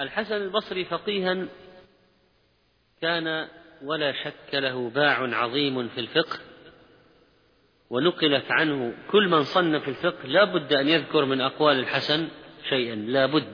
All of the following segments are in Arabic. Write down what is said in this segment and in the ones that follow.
الحسن البصري فقيها كان ولا شك له باع عظيم في الفقه، ونقلت عنه كل من صنف في الفقه لا بد أن يذكر من أقوال الحسن شيئا، لا بد.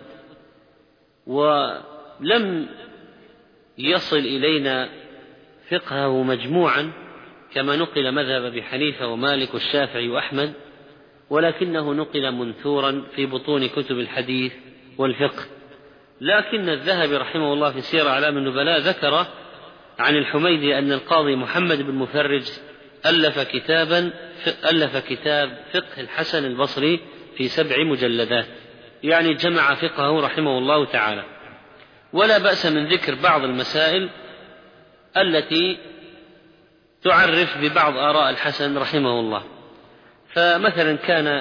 ولم يصل إلينا فقهه مجموعا كما نقل مذهب أبي حنيفة ومالك والشافعي وأحمد، ولكنه نقل منثورا في بطون كتب الحديث والفقه. لكن الذهبي رحمه الله في سير أعلام النبلاء ذكر عن الحميدي أن القاضي محمد بن مفرج ألف كتاب فقه الحسن البصري في 7 مجلدات، يعني جمع فقهه رحمه الله تعالى. ولا بأس من ذكر بعض المسائل التي تعرف ببعض آراء الحسن رحمه الله. فمثلا كان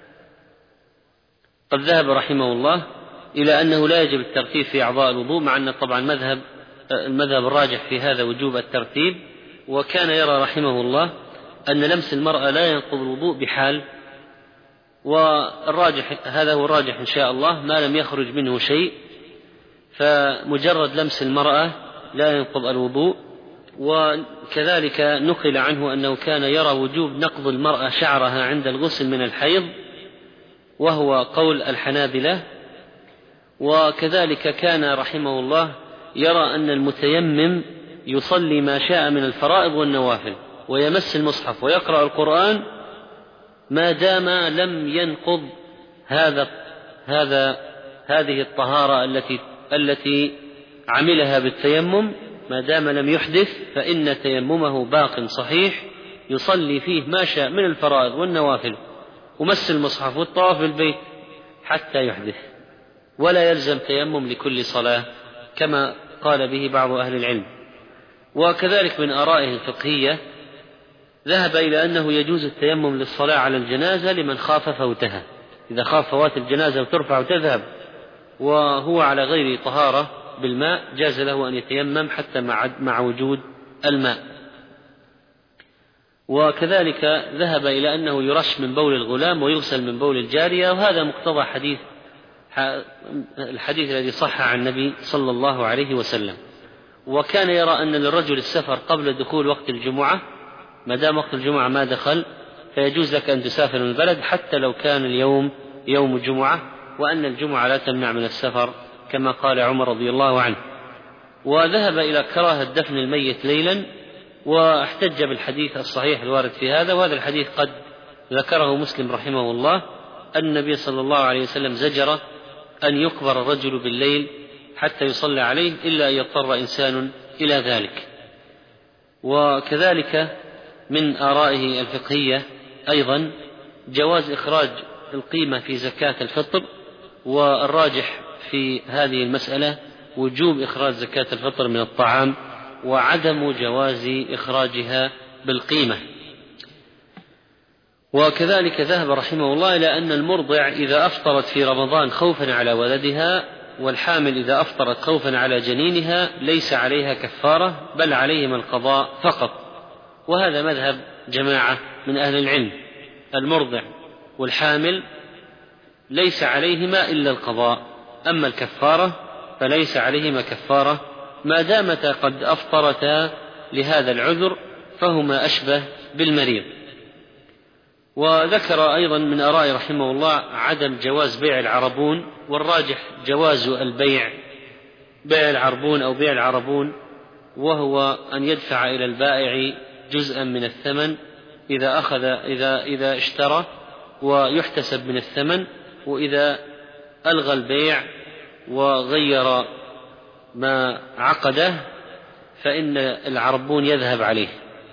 قد ذهب رحمه الله إلى أنه لا يجب الترتيب في أعضاء الوضوء، مع أن طبعا المذهب الراجح في هذا وجوب الترتيب. وكان يرى رحمه الله أن لمس المرأة لا ينقض الوضوء بحال، والراجح هذا هو الراجح إن شاء الله ما لم يخرج منه شيء، فمجرد لمس المرأة لا ينقض الوضوء. وكذلك نقل عنه أنه كان يرى وجوب نقض المرأة شعرها عند الغسل من الحيض، وهو قول الحنابلة. وكذلك كان رحمه الله يرى أن المتيمم يصلي ما شاء من الفرائض والنوافل ويمس المصحف ويقرأ القرآن ما دام لم ينقض هذه الطهارة التي عملها بالتيمم، ما دام لم يحدث فإن تيممه باق صحيح، يصلي فيه ما شاء من الفرائض والنوافل ومس المصحف والطواف بالبيت حتى يحدث، ولا يلزم تيمم لكل صلاة كما قال به بعض أهل العلم. وكذلك من آرائه الفقهية ذهب إلى أنه يجوز التيمم للصلاة على الجنازة لمن خاف فوتها، إذا خاف فوات الجنازة وترفع وتذهب وهو على غير طهارة بالماء جاز له أن يتيمم حتى مع وجود الماء. وكذلك ذهب إلى أنه يرش من بول الغلام ويغسل من بول الجارية، وهذا مقتضى الحديث الذي صح عن النبي صلى الله عليه وسلم. وكان يرى أن للرجل السفر قبل دخول وقت الجمعة، ما دام وقت الجمعة ما دخل فيجوز لك أن تسافر من البلد حتى لو كان اليوم يوم جمعة، وأن الجمعة لا تمنع من السفر كما قال عمر رضي الله عنه. وذهب إلى كراهة دفن الميت ليلا، واحتج بالحديث الصحيح الوارد في هذا، وهذا الحديث قد ذكره مسلم رحمه الله أن النبي صلى الله عليه وسلم زجر أن يقبر الرجل بالليل حتى يصلى عليه إلا أن يضطر إنسان إلى ذلك. وكذلك من آرائه الفقهية أيضا جواز إخراج القيمة في زكاة الفطر، والراجح في هذه المسألة وجوب إخراج زكاة الفطر من الطعام وعدم جواز إخراجها بالقيمة. وكذلك ذهب رحمه الله إلى أن المرضع إذا أفطرت في رمضان خوفا على ولدها، والحامل إذا أفطرت خوفا على جنينها ليس عليها كفارة بل عليهما القضاء فقط، وهذا مذهب جماعة من أهل العلم. المرضع والحامل ليس عليهما إلا القضاء، أما الكفارة فليس عليهما كفارة ما دامتا قد أفطرتا لهذا العذر، فهما أشبه بالمريض. وذكر أيضا من آراء رحمه الله عدم جواز بيع العربون، والراجح جواز بيع العربون أو بيع العربون، وهو أن يدفع إلى البائع جزءا من الثمن إذا اشترى ويحتسب من الثمن، وإذا ألغى البيع وغير ما عقده فإن العربون يذهب عليه.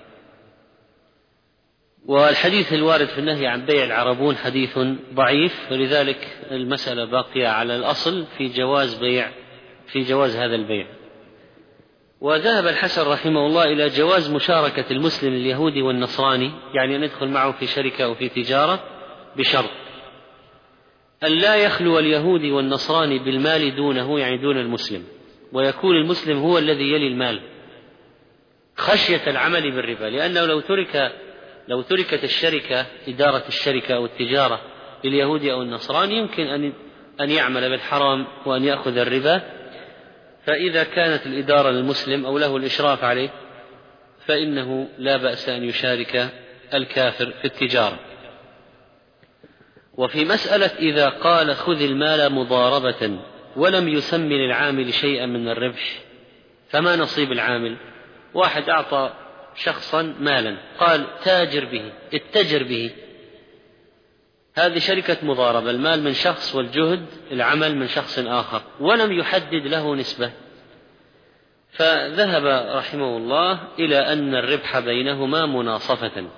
والحديث الوارد في النهي عن بيع العربون حديث ضعيف، ولذلك المسألة باقية على الأصل في جواز هذا البيع. وذهب الحسن رحمه الله إلى جواز مشاركة المسلم اليهودي والنصراني، يعني أن يدخل معه في شركة أو في تجارة، بشرط أن لا يخلو اليهودي والنصراني بالمال دونه، يعني دون المسلم، ويكون المسلم هو الذي يلي المال خشية العمل بالربا، لأنه لو تركت الشركة، إدارة الشركة أو التجارة لليهودي أو النصراني، يمكن أن يعمل بالحرام وأن يأخذ الربا فإذا كانت الإدارة للمسلم أو له الإشراف عليه فإنه لا بأس أن يشارك الكافر في التجارة. وفي مسألة إذا قال خذ المال مضاربة ولم يسم للعامل شيئا من الربح فما نصيب العامل؟ واحد أعطى شخصا مالا قال تاجر به، اتجر به، هذه شركة مضاربة، المال من شخص والجهد العمل من شخص آخر، ولم يحدد له نسبة، فذهب رحمه الله إلى أن الربح بينهما مناصفة.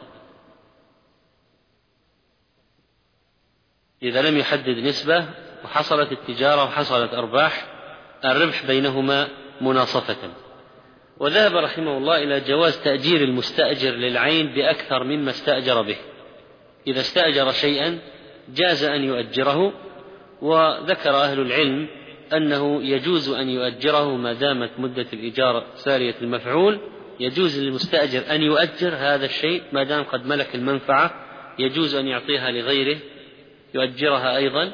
إذا لم يحدد نسبة وحصلت التجارة وحصلت أرباح الربح بينهما مناصفة. وذهب رحمه الله إلى جواز تأجير المستأجر للعين بأكثر مما استأجر به. إذا استأجر شيئا جاز أن يؤجره، وذكر أهل العلم أنه يجوز أن يؤجره ما دامت مدة الإجارة سارية المفعول، يجوز للمستأجر أن يؤجر هذا الشيء ما دام قد ملك المنفعة، يجوز أن يعطيها لغيره يؤجرها أيضا،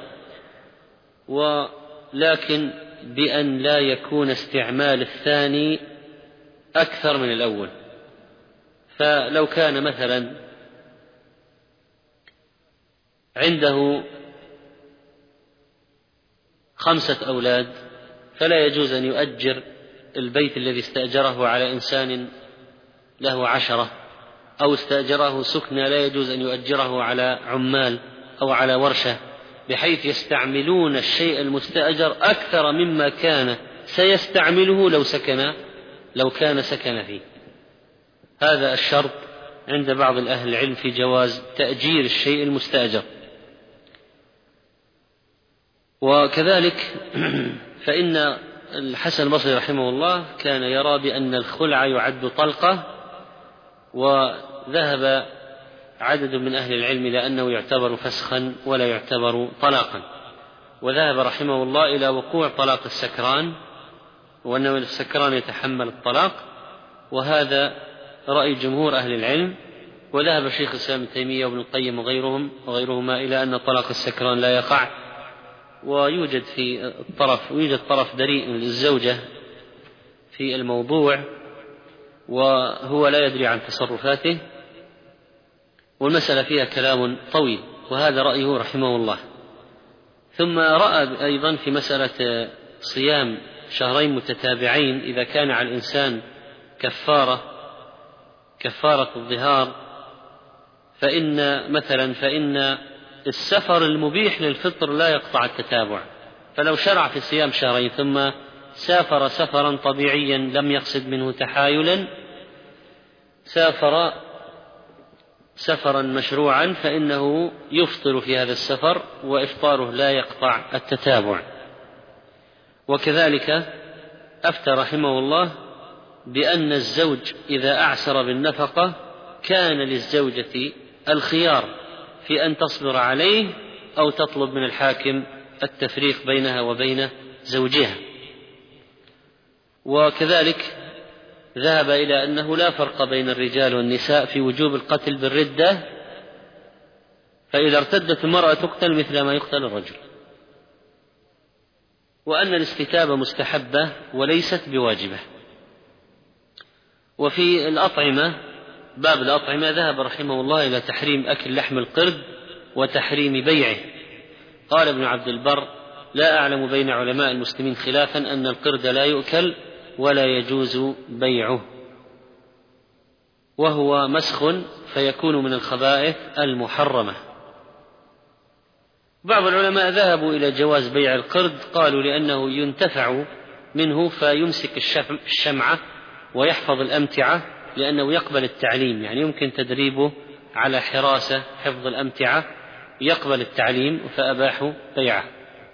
ولكن بأن لا يكون استعمال الثاني أكثر من الأول. فلو كان مثلا عنده 5 أولاد فلا يجوز أن يؤجر البيت الذي استأجره على إنسان له 10، أو استأجره سكنى لا يجوز أن يؤجره على عمال أو على ورشة، بحيث يستعملون الشيء المستأجر أكثر مما كان سيستعمله لو كان سكن فيه. هذا الشرط عند بعض أهل العلم في جواز تأجير الشيء المستأجر. وكذلك فإن الحسن البصري رحمه الله كان يرى بأن الخلع يعد طلقة، وذهب عدد من أهل العلم إلى أنه يعتبر فسخا ولا يعتبر طلاقا. وذهب رحمه الله إلى وقوع طلاق السكران، وأنه السكران يتحمل الطلاق، وهذا رأي جمهور أهل العلم. وذهب شيخ الإسلام ابن تيمية وابن القيم وغيرهما إلى أن طلاق السكران لا يقع، ويوجد طرف بريء للزوجة في الموضوع وهو لا يدري عن تصرفاته، والمسألة فيها كلام طويل، وهذا رأيه رحمه الله. ثم رأى أيضا في مسألة صيام 2 متتابعين إذا كان على الإنسان كفارة الظهار، فإن السفر المبيح للفطر لا يقطع التتابع، فلو شرع في صيام 2 ثم سافر سفرا طبيعيا لم يقصد منه تحايلا، سافر سفرا مشروعا، فإنه يفطر في هذا السفر وإفطاره لا يقطع التتابع. وكذلك أفتى رحمه الله بأن الزوج إذا أعسر بالنفقة كان للزوجة الخيار في أن تصبر عليه أو تطلب من الحاكم التفريق بينها وبين زوجها. وكذلك ذهب إلى أنه لا فرق بين الرجال والنساء في وجوب القتل بالردة، فإذا ارتدت المرأة تقتل مثل ما يقتل الرجل، وأن الاستتابة مستحبة وليست بواجبة. وفي باب الأطعمة ذهب رحمه الله إلى تحريم أكل لحم القرد وتحريم بيعه. قال ابن عبد البر: لا أعلم بين علماء المسلمين خلافا أن القرد لا يؤكل ولا يجوز بيعه، وهو مسخ فيكون من الخبائث المحرمة. بعض العلماء ذهبوا إلى جواز بيع القرد، قالوا لأنه ينتفع منه فيمسك الشمعة ويحفظ الأمتعة، لأنه يقبل التعليم، يعني يمكن تدريبه على حفظ الأمتعة، يقبل التعليم فأباحوا بيعه.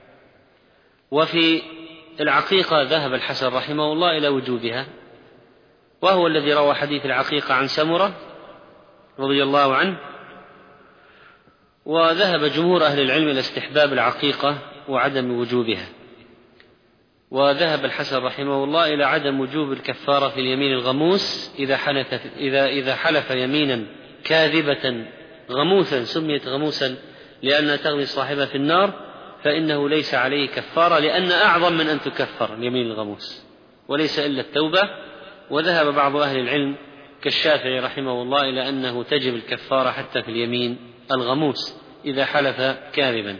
وفي العقيقة ذهب الحسن رحمه الله إلى وجوبها، وهو الذي روى حديث العقيقة عن سمرة رضي الله عنه. وذهب جمهور أهل العلم إلى استحباب العقيقة وعدم وجوبها. وذهب الحسن رحمه الله إلى عدم وجوب الكفارة في اليمين الغموس إذا حلف يمينا كاذبة غموسا، سميت غموسا لأنها تغمي صاحبها في النار، فإنه ليس عليه كفارة، لأن أعظم من أن تكفر اليمين الغموس، وليس إلا التوبة. وذهب بعض أهل العلم كالشافعي رحمه الله إلى أنه تجب الكفارة حتى في اليمين الغموس إذا حلف كاذبا.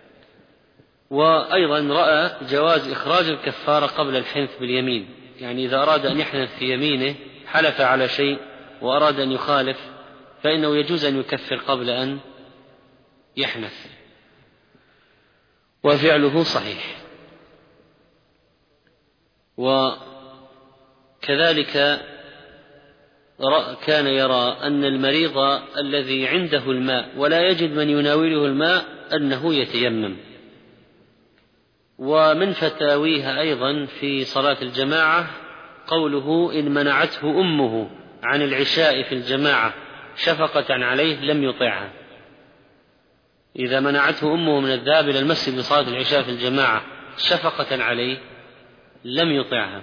وأيضا رأى جواز إخراج الكفارة قبل الحنث باليمين، يعني إذا أراد أن يحنث في يمينه حلف على شيء وأراد أن يخالف فإنه يجوز أن يكفر قبل أن يحنث، وفعله صحيح. وكذلك كان يرى أن المريض الذي عنده الماء ولا يجد من يناوله الماء أنه يتيمم. ومن فتاويها أيضا في صلاة الجماعة قوله إن منعته أمه عن العشاء في الجماعة شفقة عليه لم يطعها. إذا منعته أمه من الذهاب إلى المسجد لصلاة العشاء في الجماعة شفقة عليه لم يطعها.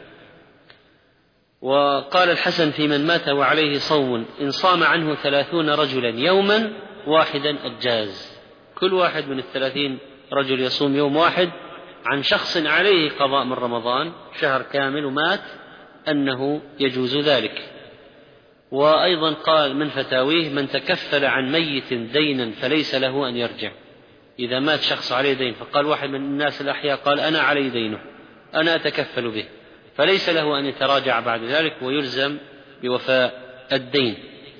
وقال الحسن في من مات وعليه صوم إن صام عنه 30 رجلا يوما واحدا أجاز. كل واحد من 30 رجل يصوم يوم واحد عن شخص عليه قضاء من رمضان شهر كامل ومات أنه يجوز ذلك. وأيضا قال من فتاويه من تكفل عن ميت دينا فليس له أن يرجع. إذا مات شخص عليه دين فقال واحد من الناس الأحياء قال أنا علي دينه أنا أتكفل به، فليس له أن يتراجع بعد ذلك ويلزم بوفاء الدين.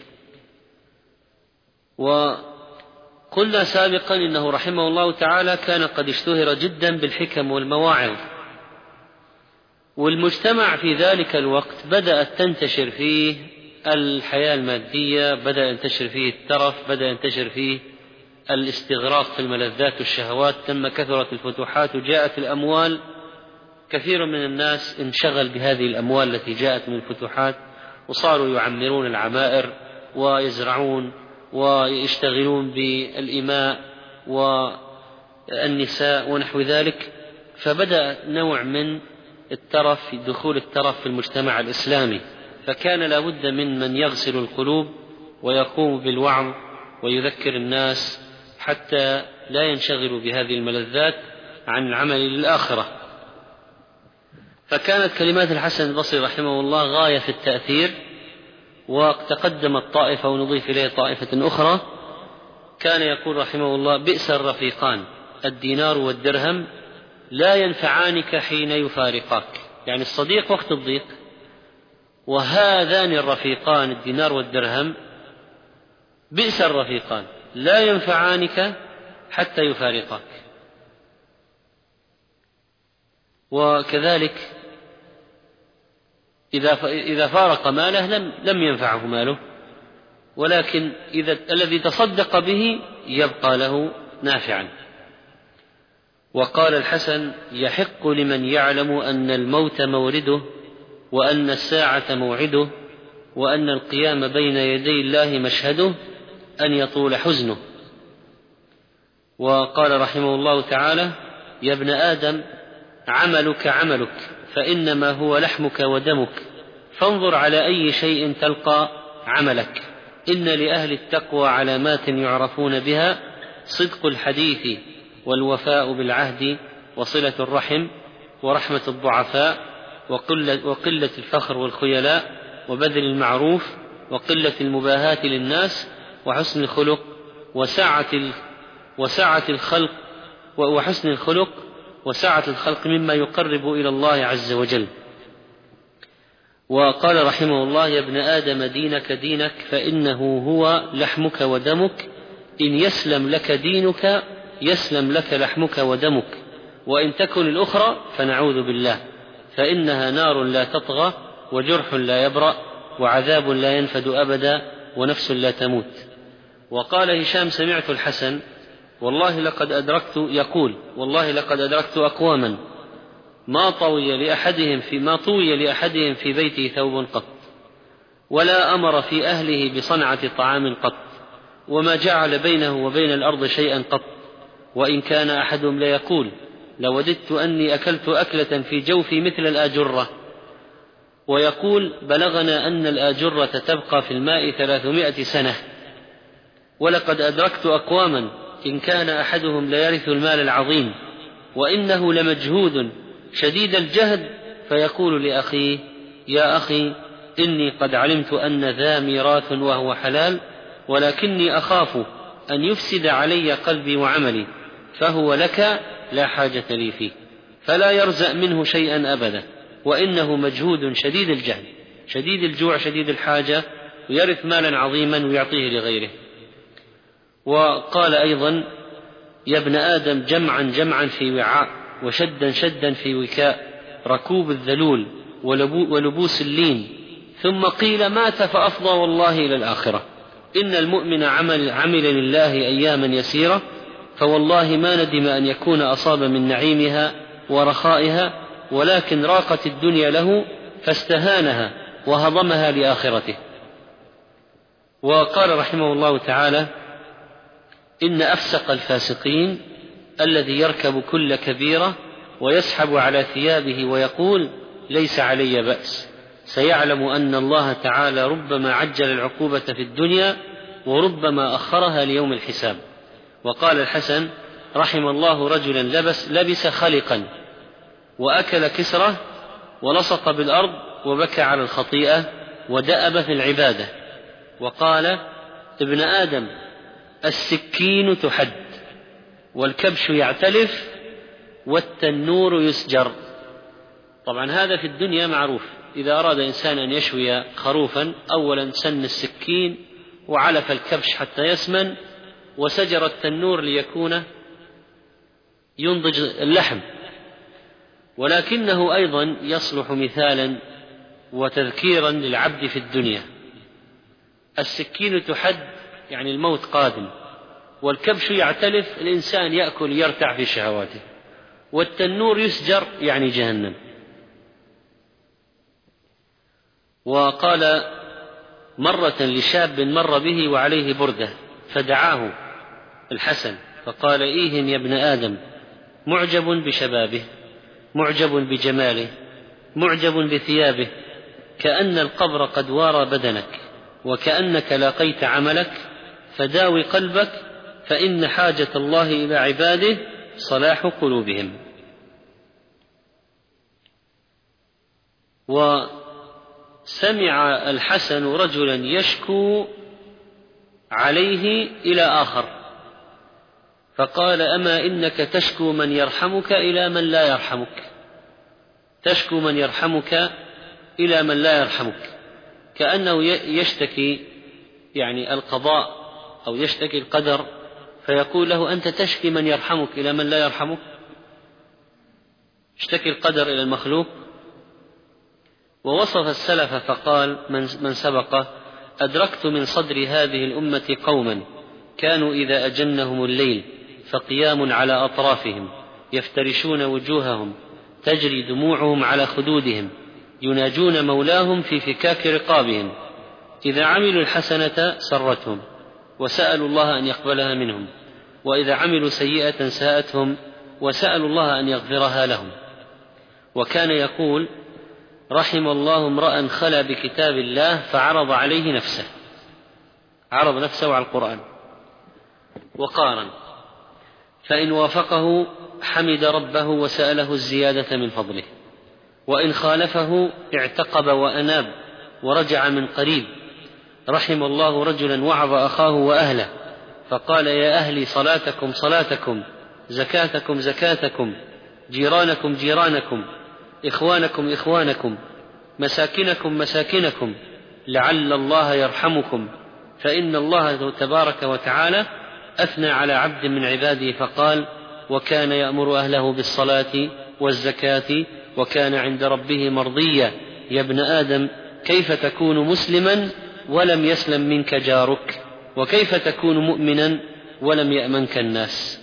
وقلنا سابقا إنه رحمه الله تعالى كان قد اشتهر جدا بالحكم والمواعظ، والمجتمع في ذلك الوقت بدأت تنتشر فيه الحياة المادية، بدأ ينتشر فيه الترف، بدأ ينتشر فيه الاستغراق في الملذات والشهوات، ثم كثرت الفتوحات وجاءت الأموال. كثير من الناس انشغل بهذه الأموال التي جاءت من الفتوحات وصاروا يعمرون العمائر ويزرعون ويشتغلون بالإماء والنساء ونحو ذلك، فبدأ نوع من الترف، دخول الترف في المجتمع الإسلامي، فكان لا بد من يغسل القلوب ويقوم بالوعظ ويذكر الناس حتى لا ينشغلوا بهذه الملذات عن العمل للآخرة. فكانت كلمات الحسن البصري رحمه الله غاية في التأثير. وتقدمت طائفة ونضيف إليه طائفة أخرى، كان يقول رحمه الله بئس الرفيقان الدينار والدرهم لا ينفعانك حين يفارقاك، يعني الصديق وقت الضيق، وهذان الرفيقان الدينار والدرهم بئس الرفيقان لا ينفعانك حتى يفارقاك. وكذلك إذا فارق ماله لم ينفعه ماله، ولكن إذا الذي تصدق به يبقى له نافعا. وقال الحسن يحق لمن يعلم أن الموت مورده وأن الساعة موعده وأن القيام بين يدي الله مشهده أن يطول حزنه. وقال رحمه الله تعالى يا ابن آدم عملك عملك فإنما هو لحمك ودمك، فانظر على أي شيء تلقى عملك. إن لأهل التقوى علامات يعرفون بها صدق الحديث والوفاء بالعهد وصلة الرحم ورحمة الضعفاء وقلة الفخر والخيلاء وبذل المعروف وقلة المباهاة للناس وحسن الخلق وسعة الخلق وحسن الخلق وسعة الخلق مما يقرب إلى الله عز وجل. وقال رحمه الله يا ابن آدم دينك دينك فإنه هو لحمك ودمك، إن يسلم لك دينك يسلم لك لحمك ودمك، وإن تكن الأخرى فنعوذ بالله، فإنها نار لا تطغى وجرح لا يبرأ وعذاب لا ينفد أبدا ونفس لا تموت. وقال هشام سمعت الحسن والله لقد أدركت أقواما ما طوي لأحدهم في بيته ثوب قط، ولا أمر في أهله بصنعة طعام قط، وما جعل بينه وبين الأرض شيئا قط، وإن كان أحدهم ليقول لوددت أني أكلت أكلة في جوفي مثل الآجرة، ويقول بلغنا أن الآجرة تبقى في الماء 300 سنة. ولقد أدركت أقواما إن كان أحدهم ليرث المال العظيم وإنه لمجهود شديد الجهد فيقول لأخيه: يا أخي، إني قد علمت أن ذا ميراث وهو حلال، ولكني أخاف أن يفسد علي قلبي وعملي، فهو لك لا حاجة لي فيه، فلا يرزأ منه شيئا أبدا، وإنه مجهود شديد الجهل شديد الجوع شديد الحاجة، ويرث مالا عظيما ويعطيه لغيره. وقال أيضا: يا ابن آدم، جمعا جمعا في وعاء، وشدا شدا في وكاء، ركوب الذلول ولبوس اللين. ثم قيل: مات فأفضى والله إلى الآخرة. إن المؤمن عمل لله أياما يسيرة، فوالله ما ندم أن يكون أصاب من نعيمها ورخائها، ولكن راقت الدنيا له فاستهانها وهضمها لآخرته. وقال رحمه الله تعالى: إن أفسق الفاسقين الذي يركب كل كبيرة ويسحب على ثيابه ويقول: ليس علي بأس، سيعلم أن الله تعالى ربما عجل العقوبة في الدنيا وربما أخرها ليوم الحساب. وقال الحسن: رحم الله رجلا لبس خلقا وأكل كسرة ولصق بالأرض وبكى على الخطيئة ودأب في العبادة. وقال: ابن آدم، السكين تحد، والكبش يعتلف، والتنور يسجر. طبعا هذا في الدنيا معروف، إذا أراد إنسان أن يشوي خروفا، أولا سن السكين وعلف الكبش حتى يسمن، وسجر التنور ليكون ينضج اللحم. ولكنه أيضا يصلح مثالا وتذكيرا للعبد في الدنيا. السكين تحد يعني الموت قادم، والكبش يعتلف الإنسان يأكل يرتع في شهواته، والتنور يسجر يعني جهنم. وقال مرة لشاب مر به وعليه بردة، فدعاه الحسن فقال: إيه يا ابن آدم، معجب بشبابه، معجب بجماله، معجب بثيابه، كأن القبر قد وارى بدنك، وكأنك لاقيت عملك، فداوي قلبك، فإن حاجة الله إلى عباده صلاح قلوبهم. وسمع الحسن رجلا يشكو عليه إلى آخر، فقال: أما إنك تشكو من يرحمك إلى من لا يرحمك، تشكو من يرحمك إلى من لا يرحمك، كأنه يشتكي يعني القضاء أو يشتكي القدر، فيقول له: أنت تشكي من يرحمك إلى من لا يرحمك، اشتكي القدر إلى المخلوق. ووصف السلف فقال من سبقه: أدركت من صدر هذه الأمة قوما كانوا إذا أجنهم الليل فقيام على أطرافهم يفترشون وجوههم، تجري دموعهم على خدودهم، يناجون مولاهم في فكاك رقابهم، إذا عملوا الحسنة سرتهم وسألوا الله أن يقبلها منهم، وإذا عملوا سيئة ساءتهم وسألوا الله أن يغفرها لهم. وكان يقول: رحم الله امرأ خلا بكتاب الله فعرض عليه نفسه، عرض نفسه على القرآن وقارن، فإن وافقه حمد ربه وسأله الزيادة من فضله، وإن خالفه اعتقب وأناب ورجع من قريب. رحم الله رجلا وعظ أخاه وأهله فقال: يا أهلي صلاتكم صلاتكم، زكاتكم زكاتكم، جيرانكم جيرانكم، إخوانكم إخوانكم، مساكنكم مساكنكم، لعل الله يرحمكم، فإن الله تبارك وتعالى أثنى على عبد من عباده فقال: وكان يأمر أهله بالصلاة والزكاة وكان عند ربه مرضيا. يا ابن آدم، كيف تكون مسلما ولم يسلم منك جارك، وكيف تكون مؤمنا ولم يأمنك الناس.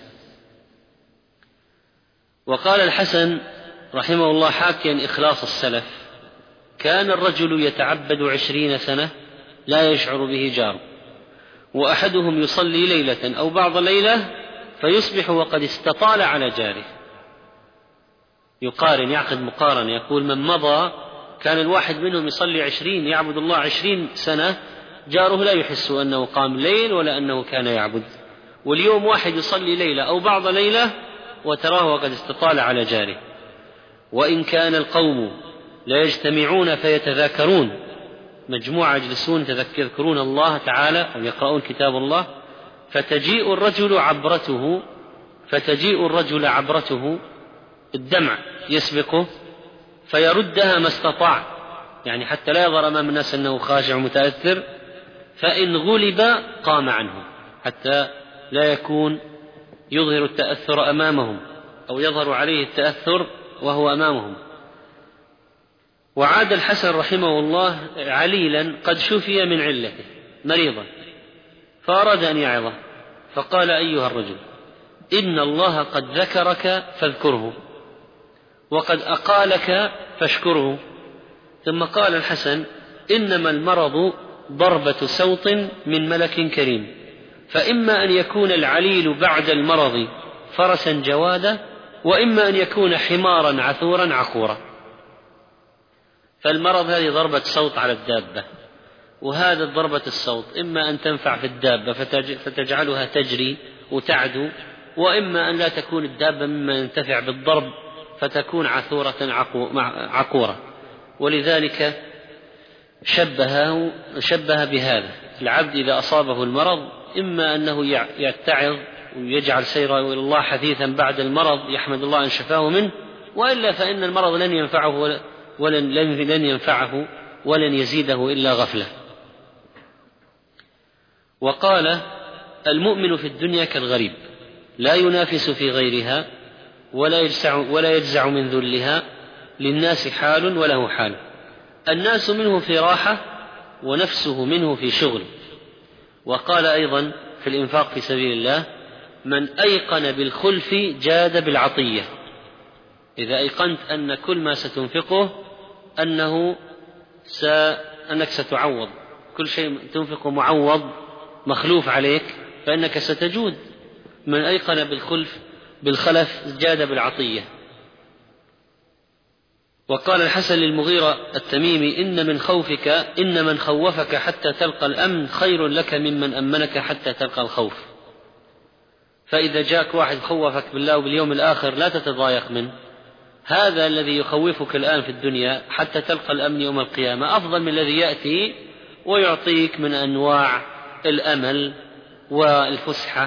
وقال الحسن رحمه الله حاكيا إخلاص السلف: كان الرجل يتعبد 20 سنة لا يشعر به جار، وأحدهم يصلي ليلة أو بعض ليلة فيصبح وقد استطال على جاره. يقارن، يعقد مقارنة، يقول من مضى كان الواحد منهم يصلي 20 يعبد الله 20 سنة، جاره لا يحس أنه قام ليل ولا أنه كان يعبد، واليوم واحد يصلي ليلة أو بعض ليلة وتراه وقد استطال على جاره. وإن كان القوم لا يجتمعون فيتذاكرون، مجموعة يجلسون يذكرون الله تعالى أو يقرؤون كتاب الله، فتجيء الرجل عبرته الدمع يسبقه فيردها ما استطاع، يعني حتى لا يظهر أمام الناس أنه خاشع ومتأثر، فإن غلب قام عنه حتى لا يكون يظهر التأثر أمامهم أو يظهر عليه التأثر وهو أمامهم. وعاد الحسن رحمه الله عليلا قد شفي من علته مريضا، فأراد أن يعظه، فقال: أيها الرجل، إن الله قد ذكرك فاذكره، وقد أقالك فاشكره. ثم قال الحسن: إنما المرض ضربة سوط من ملك كريم، فإما أن يكون العليل بعد المرض فرسا جوادا، وإما أن يكون حمارا عثورا عقورا. فالمرض هذه ضربة صوت على الدابة، وهذا ضربة الصوت إما أن تنفع في الدابة فتجعلها تجري وتعدو، وإما أن لا تكون الدابة مما ينتفع بالضرب فتكون عثورة عقورة. ولذلك شبه بهذا العبد إذا أصابه المرض، إما أنه يتعظ ويجعل سيره إلى الله حثيثا بعد المرض يحمد الله أن شفاه منه، وإلا فإن المرض لن ينفعه ولن يزيده إلا غفلة. وقال: المؤمن في الدنيا كالغريب، لا ينافس في غيرها ولا يجزع من ذلها، للناس حال وله حال، الناس منه في راحة ونفسه منه في شغل. وقال أيضا في الإنفاق في سبيل الله: من أيقن بالخلف جاد بالعطية. إذا أيقنت أن كل ما ستنفقه أنك ستعوض، كل شيء تنفقه معوض مخلوف عليك، فإنك ستجود. من أيقن بالخلف جاد بالعطية. وقال الحسن للمغيرة التميمي: إن من خوفك حتى تلقى الأمن خير لك ممن أمنك حتى تلقى الخوف. فإذا جاءك واحد خوفك بالله وباليوم الآخر لا تتضايق منه، هذا الذي يخوفك الآن في الدنيا حتى تلقى الأمن يوم القيامة أفضل من الذي يأتي ويعطيك من أنواع الأمل والفسحة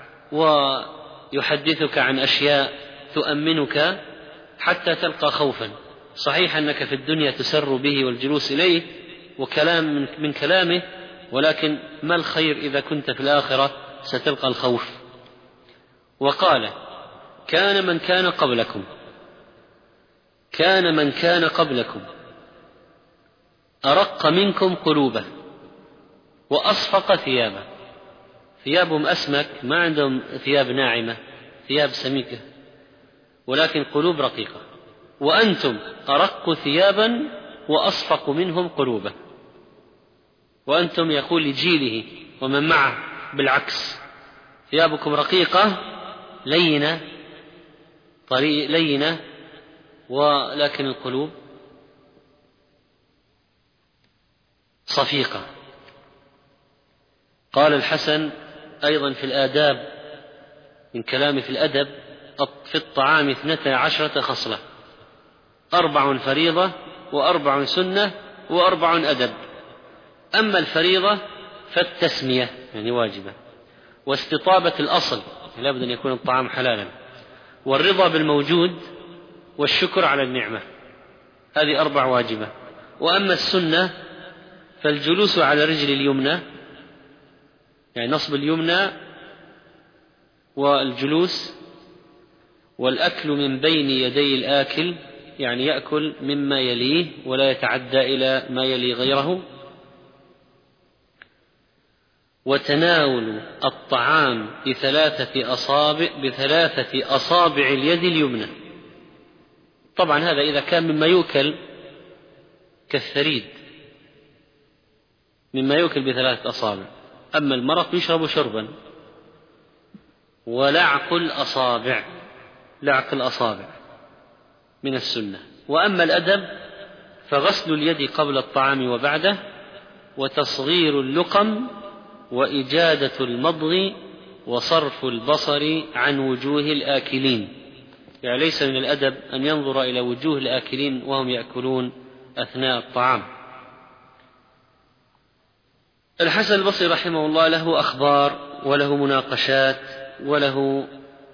ويحدثك عن أشياء تؤمنك حتى تلقى خوفا. صحيح أنك في الدنيا تسر به والجلوس إليه وكلام من كلامه، ولكن ما الخير إذا كنت في الآخرة ستلقى الخوف. وقال: كان من كان قبلكم أرق منكم قلوبه وأصفق ثيابه. ثيابهم أسمك، ما عندهم ثياب ناعمة، ثياب سميكة، ولكن قلوب رقيقة. وأنتم أرق ثيابا وأصفق منهم قلوبا. وأنتم يقول لجيله ومن معه بالعكس: ثيابكم رقيقة لينة ولكن القلوب صفيقة. قال الحسن أيضا في الآداب من كلام في الأدب: في الطعام 12 خصلة، 4 فريضة و4 سنة و4 أدب. أما الفريضة فالتسمية يعني واجبة، واستطابة الأصل لابد أن يكون الطعام حلالا، والرضا بالموجود، والشكر على النعمة، هذه 4 واجبة. وأما السنة فالجلوس على رجل اليمنى، يعني نصب اليمنى والجلوس، والأكل من بين يدي الآكل، يعني يأكل مما يليه ولا يتعدى إلى ما يلي غيره، وتناول الطعام بثلاثة أصابع اليد اليمنى. طبعا هذا إذا كان مما يؤكل كالثريد، مما يؤكل ب3 أصابع. أما المرق يشرب شربا. ولعق الأصابع من السنة. وأما الأدب فغسل اليد قبل الطعام وبعده، وتصغير اللقم، وإجادة المضغ، وصرف البصر عن وجوه الآكلين. يعني ليس من الأدب أن ينظر إلى وجوه الآكلين وهم يأكلون أثناء الطعام. الحسن البصري رحمه الله له أخبار وله مناقشات وله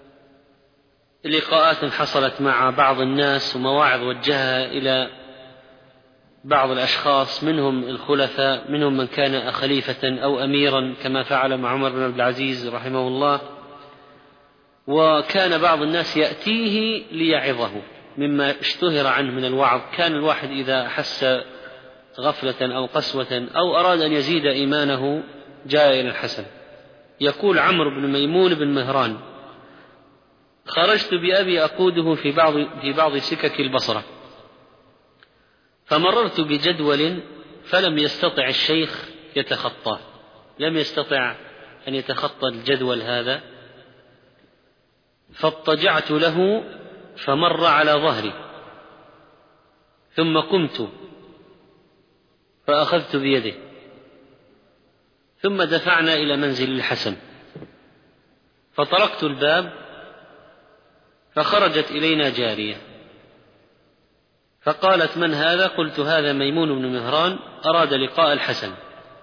لقاءات حصلت مع بعض الناس ومواعظ وجهها إلى بعض الأشخاص، منهم الخلفاء، منهم من كان خليفة أو أميرا كما فعل مع عمر بن عبد العزيز رحمه الله. وكان بعض الناس يأتيه ليعظه مما اشتهر عنه من الوعظ. كان الواحد إذا أحس غفلة أو قسوة أو أراد أن يزيد إيمانه جاء إلى الحسن. يقول عمرو بن ميمون بن مهران: خرجت بأبي أقوده في بعض سكك البصرة، فمررت بجدول فلم يستطع الشيخ يتخطاه، لم يستطع أن يتخطى الجدول هذا، فاضطجعت له فمر على ظهري، ثم قمت فأخذت بيده، ثم دفعنا إلى منزل الحسن، فطرقت الباب فخرجت إلينا جارية فقالت: من هذا؟ قلت: هذا ميمون بن مهران أراد لقاء الحسن.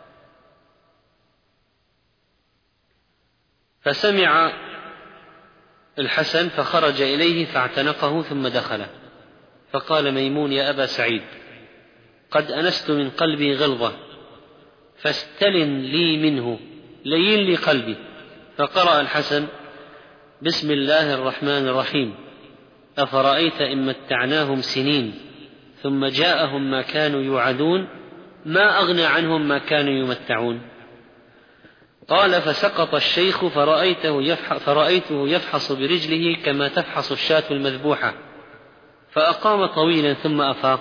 فسمع الحسن فخرج إليه فاعتنقه ثم دخل، فقال ميمون: يا أبا سعيد، قد أنست من قلبي غلظة فاستلن لي منه، لين لي قلبي. فقرأ الحسن: بسم الله الرحمن الرحيم، أفرأيت إن متعناهم سنين ثم جاءهم ما كانوا يوعدون ما أغنى عنهم ما كانوا يمتعون. قال: فسقط الشيخ فرأيته يفحص برجله كما تفحص الشاة المذبوحة، فأقام طويلا ثم أفاق.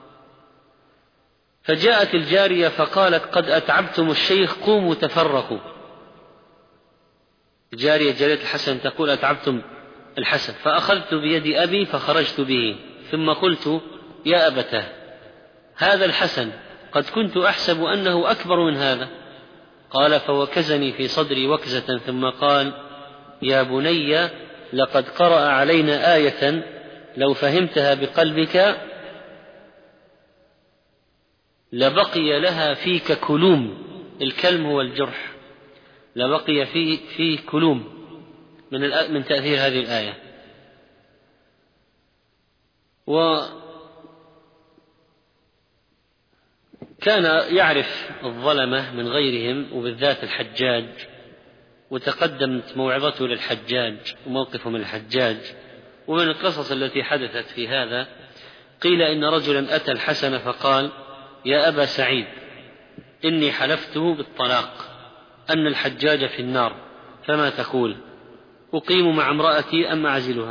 فجاءت الجارية فقالت: قد أتعبتم الشيخ، قوموا تفرقوا. الجارية جارية الحسن تقول: أتعبتم الحسن. فأخذت بيد أبي فخرجت به، ثم قلت: يا أبتاه، هذا الحسن قد كنت أحسب أنه أكبر من هذا. قال: فوكزني في صدري وكزة ثم قال: يا بني، لقد قرأ علينا آية لو فهمتها بقلبك لبقي لها فيك كلوم. الكلم هو الجرح، لبقي فيه كلوم من تأثير هذه الآية. وكان يعرف الظلمة من غيرهم وبالذات الحجاج، وتقدمت موعظته للحجاج وموقفه من الحجاج. ومن القصص التي حدثت في هذا قيل إن رجلا أتى الحسن فقال: يا أبا سعيد، إني حلفته بالطلاق أن الحجاج في النار، فما تقول؟ أقيم مع امرأتي أم أعزلها؟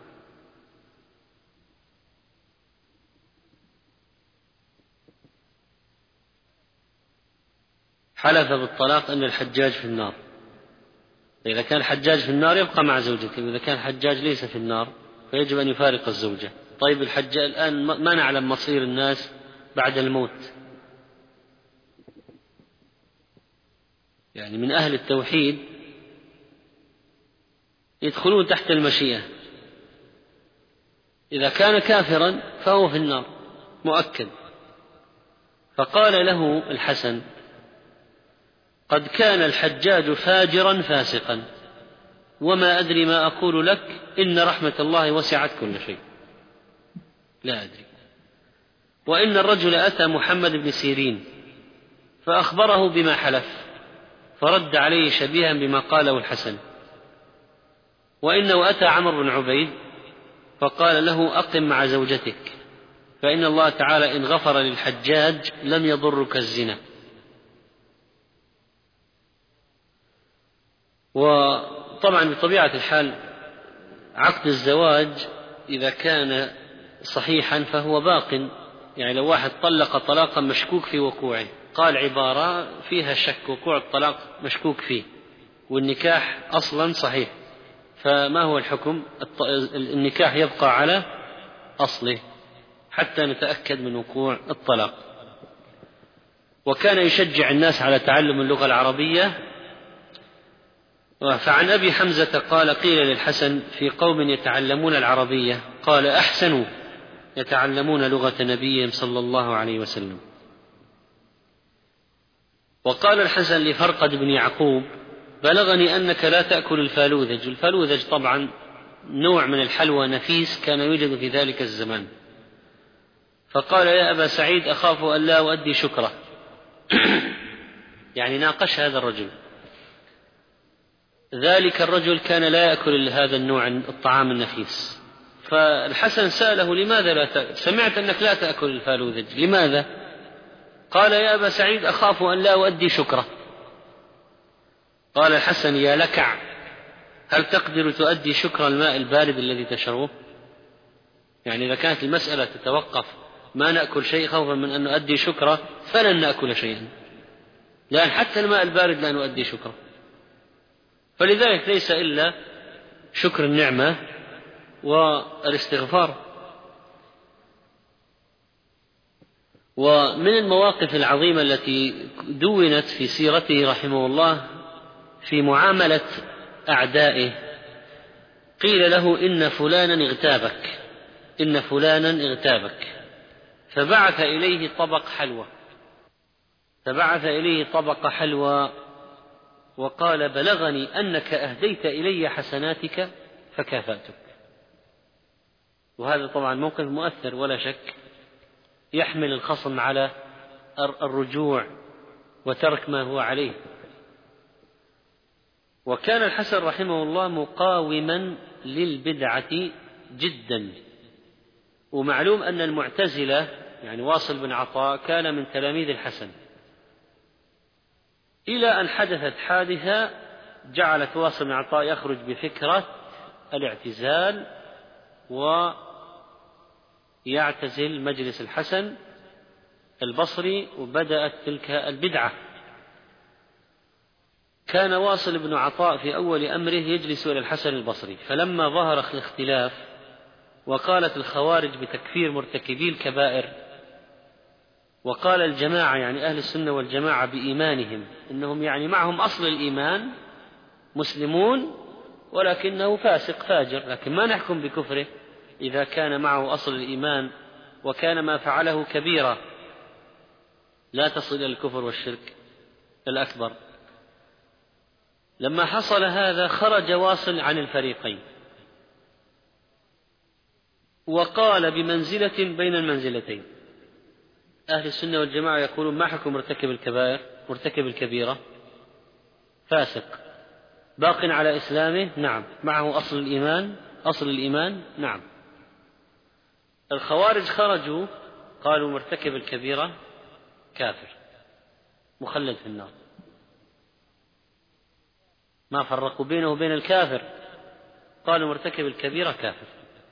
حلف بالطلاق أن الحجاج في النار. إذا كان الحجاج في النار يبقى مع زوجته، وإذا كان الحجاج ليس في النار فيجب أن يفارق الزوجة. طيب الحجاج الآن ما نعلم مصير الناس بعد الموت، يعني من أهل التوحيد يدخلون تحت المشيئة. إذا كان كافرا فهو في النار مؤكد. فقال له الحسن: قد كان الحجاج فاجرا فاسقا، وما أدري ما أقول لك، إن رحمة الله وسعت كل شيء. لا أدري. وإن الرجل أتى محمد بن سيرين فأخبره بما حلف، فرد عليه شبيها بما قاله الحسن. وإنه أتى عمرو بن عبيد فقال له: أقم مع زوجتك، فإن الله تعالى إن غفر للحجاج لم يضرك الزنا. وطبعا بطبيعة الحال عقد الزواج إذا كان صحيحا فهو باق، يعني لو واحد طلق طلاقا مشكوك في وقوعه، قال عبارة فيها شك، وقوع الطلاق مشكوك فيه والنكاح أصلا صحيح، فما هو الحكم؟ النكاح يبقى على أصله حتى نتأكد من وقوع الطلاق. وكان يشجع الناس على تعلم اللغة العربية. فعن أبي حمزة قال: قيل للحسن: في قوم يتعلمون العربية، قال: أحسنوا، يتعلمون لغة نبيهم صلى الله عليه وسلم. وقال الحسن لفرقد بن يعقوب: بلغني أنك لا تأكل الفالوذج. الفالوذج طبعا نوع من الحلوى نفيس كان يوجد في ذلك الزمان. فقال: يا أبا سعيد أخاف أن لا أؤدي شكره. يعني ناقش هذا الرجل. ذلك الرجل كان لا يأكل هذا النوع الطعام النفيس. فالحسن سأله: لماذا لا سمعت أنك لا تأكل الفالوذج، لماذا؟ قال: يا أبا سعيد أخاف أن لا أؤدي شكره. قال الحسن: يا لكع، هل تقدر تؤدي شكر الماء البارد الذي تشربه؟ يعني إذا كانت المسألة تتوقف ما نأكل شيء خوفا من أن نؤدي شكره فلن نأكل شيئا، لأن حتى الماء البارد لا نؤدي شكره. فلذلك ليس إلا شكر النعمة والاستغفار. ومن المواقف العظيمة التي دونت في سيرته رحمه الله في معاملة أعدائه، قيل له: إن فلانا اغتابك، إن فلانا اغتابك، فبعث إليه طبق حلوى وقال: بلغني أنك أهديت إلي حسناتك فكافأتك. وهذا طبعا موقف مؤثر ولا شك، يحمل الخصم على الرجوع وترك ما هو عليه. وكان الحسن رحمه الله مقاوما للبدعة جدا. ومعلوم أن المعتزلة يعني واصل بن عطاء كان من تلاميذ الحسن، إلى أن حدثت حادثة جعلت واصل بن عطاء يخرج بفكرة الاعتزال ويعتزل مجلس الحسن البصري، وبدأت تلك البدعة. كان واصل بن عطاء في أول أمره يجلس إلى الحسن البصري، فلما ظهر الاختلاف وقالت الخوارج بتكفير مرتكبي الكبائر، وقال الجماعة يعني أهل السنة والجماعة بإيمانهم إنهم يعني معهم أصل الإيمان مسلمون ولكنه فاسق فاجر، لكن ما نحكم بكفره إذا كان معه أصل الإيمان وكان ما فعله كبيرة لا تصل إلى الكفر والشرك الأكبر. لما حصل هذا خرج واصل عن الفريقين وقال بمنزلة بين المنزلتين. أهل السنة والجماعة يقولون: ما حكم مرتكب الكبيرة؟ فاسق باق على إسلامه؟ نعم. معه أصل الإيمان؟ نعم. الخوارج خرجوا قالوا: مرتكب الكبيرة كافر مخلد في النار، ما فرقوا بينه وبين الكافر، قالوا مرتكب الكبيرة كافر.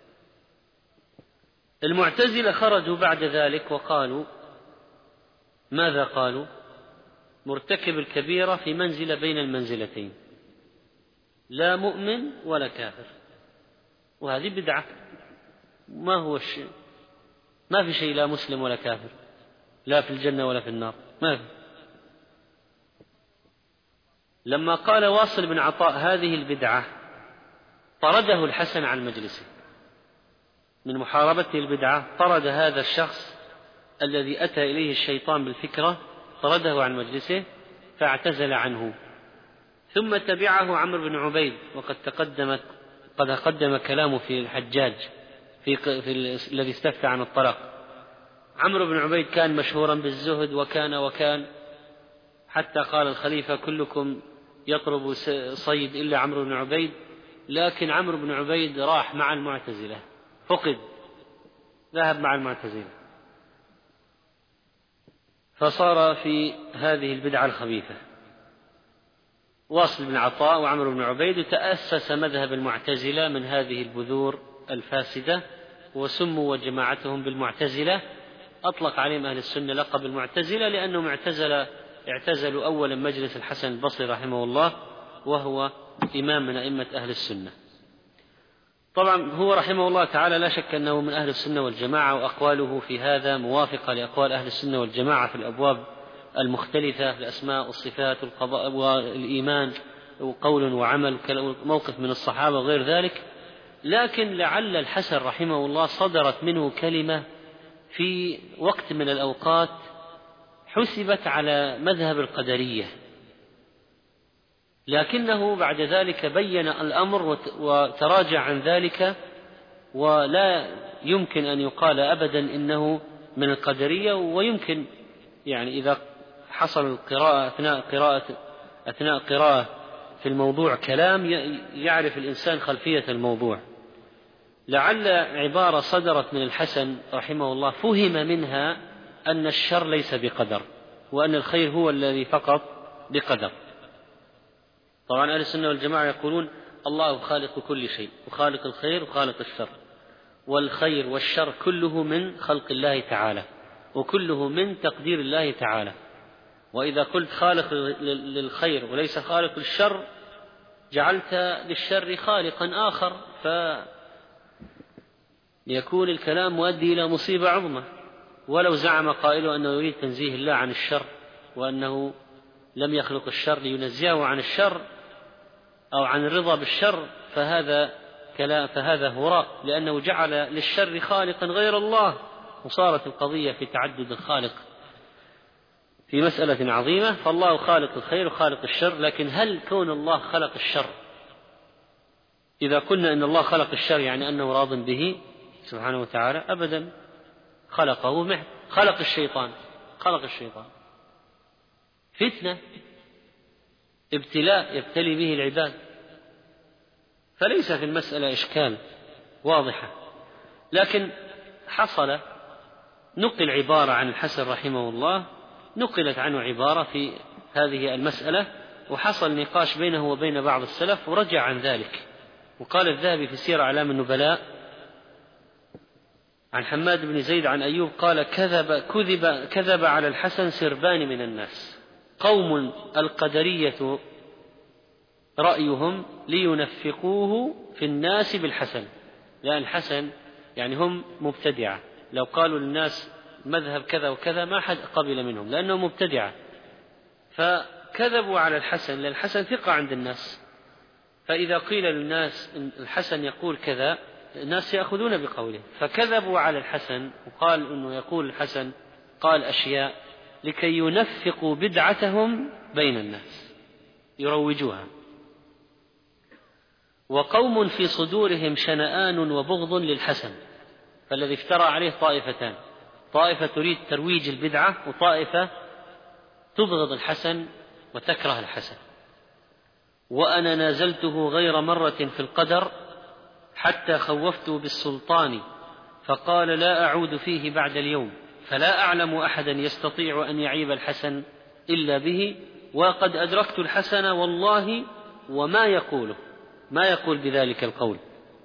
المعتزلة خرجوا بعد ذلك وقالوا: ماذا قالوا؟ مرتكب الكبيرة في منزلة بين المنزلتين، لا مؤمن ولا كافر، وهذه بدعة. ما هو الشيء؟ ما في شيء لا مسلم ولا كافر، لا في الجنة ولا في النار، ما في. لما قال واصل بن عطاء هذه البدعة طرده الحسن عن مجلسه، من محاربته البدعة طرد هذا الشخص الذي أتى إليه الشيطان بالفكرة، طرده عن مجلسه فاعتزل عنه. ثم تبعه عمرو بن عبيد، وقد قدم كلامه في الحجاج الذي استفتى عن الطلاق. عمرو بن عبيد كان مشهورا بالزهد وكان حتى قال الخليفة: كلكم يطلب صيد إلا عمرو بن عبيد. لكن عمرو بن عبيد راح مع المعتزلة، ذهب مع المعتزلة، فصار في هذه البدعة الخبيثة واصل بن عطاء وعمرو بن عبيد، تأسس مذهب المعتزلة من هذه البذور الفاسدة، وسموا وجماعتهم بالمعتزلة. أطلق عليهم أهل السنة لقب المعتزلة لأنهم اعتزلوا أولا مجلس الحسن البصري رحمه الله، وهو إمام من أئمة أهل السنة. طبعا هو رحمه الله تعالى لا شك أنه من أهل السنة والجماعة، وأقواله في هذا موافقة لأقوال أهل السنة والجماعة في الأبواب المختلفة في الأسماء والصفات والقضاء والإيمان وقول وعمل، موقف من الصحابة وغير ذلك. لكن لعل الحسن رحمه الله صدرت منه كلمة في وقت من الأوقات حسبت على مذهب القدرية، لكنه بعد ذلك بين الأمر وتراجع عن ذلك، ولا يمكن أن يقال أبدا إنه من القدرية. ويمكن يعني إذا حصل القراءة أثناء قراءة في الموضوع كلام يعرف الإنسان خلفية الموضوع. لعل عبارة صدرت من الحسن رحمه الله فهم منها أن الشر ليس بقدر، وأن الخير هو الذي فقط بقدر. طبعا أهل السنة والجماعة يقولون الله خالق كل شيء، وخالق الخير وخالق الشر، والخير والشر كله من خلق الله تعالى، وكله من تقدير الله تعالى. وإذا قلت خالق للخير وليس خالق للشر جعلت للشر خالقا آخر، فيكون الكلام مؤدي إلى مصيبة عظمى. ولو زعم قائله أنه يريد تنزيه الله عن الشر، وأنه لم يخلق الشر لينزهه عن الشر أو عن الرضا بالشر، فهذا هراء، لأنه جعل للشر خالقا غير الله، وصارت القضية في تعدد الخالق في مسألة عظيمة. فالله خالق الخير وخالق الشر، لكن هل كون الله خلق الشر، إذا قلنا أن الله خلق الشر يعني أنه راض به سبحانه وتعالى؟ أبدا، خلقه خلق الشيطان فتنة، ابتلاء يبتلي به العباد، فليس في المسألة إشكال واضحة. لكن نقل عبارة عن الحسن رحمه الله، نقلت عنه عبارة في هذه المسألة، وحصل نقاش بينه وبين بعض السلف ورجع عن ذلك. وقال الذهبي في سير أعلام النبلاء عن حماد بن زيد عن أيوب قال كذب على الحسن سربان من الناس، قوم القدرية رأيهم لينفقوه في الناس بالحسن، لأن الحسن يعني هم مبتدعة، لو قالوا للناس مذهب كذا وكذا ما حد قبل منهم لأنه مبتدعة، فكذبوا على الحسن لأن الحسن ثقة عند الناس، فإذا قيل للناس الحسن يقول كذا الناس يأخذون بقوله، فكذبوا على الحسن وقال أنه يقول الحسن قال أشياء لكي ينفقوا بدعتهم بين الناس يروجوها. وقوم في صدورهم شنآن وبغض للحسن، فالذي افترى عليه طائفتان، طائفة تريد ترويج البدعة، وطائفة تبغض الحسن وتكره الحسن. وأنا نازلته غير مرة في القدر حتى خوفته بالسلطان، فقال لا أعود فيه بعد اليوم، فلا أعلم أحدا يستطيع أن يعيب الحسن إلا به، وقد أدركت الحسن والله وما يقوله، ما يقول بذلك القول.